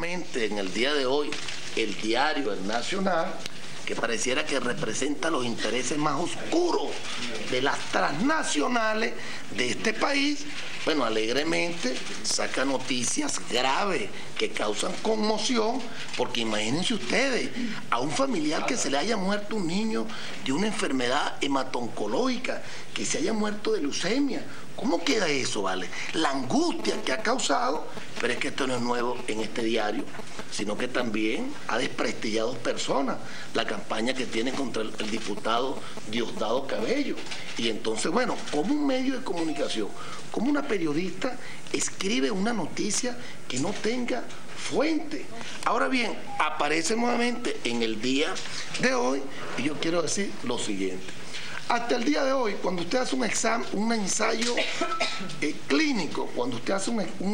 nuevamente en el día de hoy el diario El Nacional, que pareciera que representa los intereses más oscuros de las transnacionales de este país, bueno, alegremente saca noticias graves que causan conmoción, porque imagínense ustedes, a un familiar que se le haya muerto un niño de una enfermedad hemato-oncológica, que se haya muerto de leucemia. ¿Cómo queda eso, vale? La angustia que ha causado, pero es que esto no es nuevo en este diario, sino que también ha desprestigiado personas, la campaña que tiene contra el diputado Diosdado Cabello. Y entonces, bueno, como un medio de comunicación, como una periodista escribe una noticia que no tenga fuente. Ahora bien, aparece nuevamente en el día de hoy, y yo quiero decir lo siguiente. Hasta el día de hoy, cuando usted hace un examen, un ensayo clínico, cuando usted hace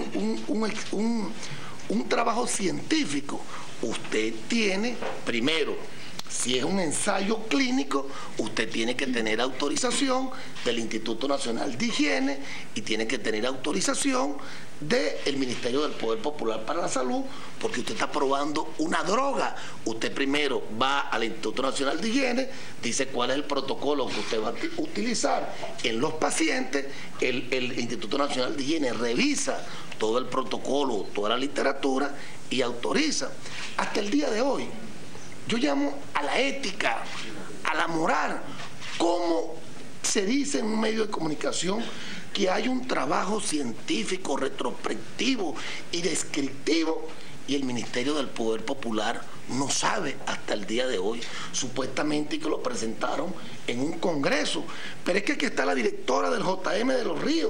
un trabajo científico, usted tiene, primero, si es un ensayo clínico, usted tiene que tener autorización del Instituto Nacional de Higiene y tiene que tener autorización del Ministerio del Poder Popular para la Salud, porque usted está probando una droga. Usted primero va al Instituto Nacional de Higiene, dice cuál es el protocolo que usted va a utilizar en los pacientes, el Instituto Nacional de Higiene revisa todo el protocolo, toda la literatura y autoriza. Hasta el día de hoy, yo llamo a la ética, a la moral. ¿Cómo se dice en un medio de comunicación que hay un trabajo científico, retrospectivo y descriptivo, y el Ministerio del Poder Popular no sabe hasta el día de hoy, supuestamente que lo presentaron en un congreso? Pero es que aquí está la directora del JM de Los Ríos.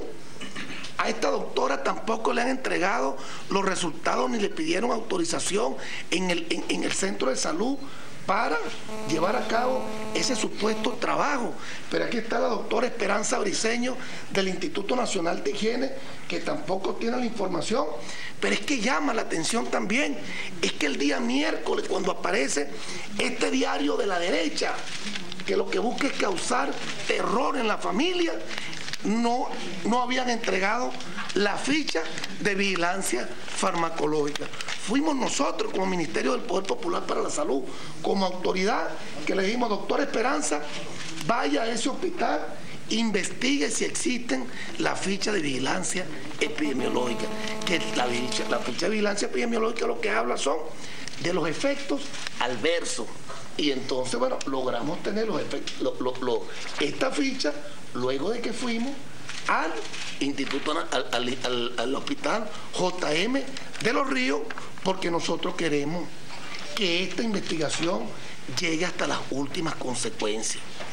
A esta doctora tampoco le han entregado los resultados ni le pidieron autorización en el centro de salud para llevar a cabo ese supuesto trabajo. Pero aquí está la doctora Esperanza Briceño del Instituto Nacional de Higiene, que tampoco tiene la información. Pero es que llama la atención también, es que el día miércoles, cuando aparece este diario de la derecha, que lo que busca es causar terror en la familia, no habían entregado la ficha de vigilancia farmacológica. Fuimos nosotros como Ministerio del Poder Popular para la Salud, como autoridad, que le dijimos: doctora Esperanza, vaya a ese hospital, investigue si existen la ficha de vigilancia epidemiológica. Que la ficha de vigilancia epidemiológica lo que habla son de los efectos adversos. Y entonces, bueno, logramos tener los efectos, esta ficha, luego de que fuimos al instituto, al hospital JM de Los Ríos, porque nosotros queremos que esta investigación llegue hasta las últimas consecuencias.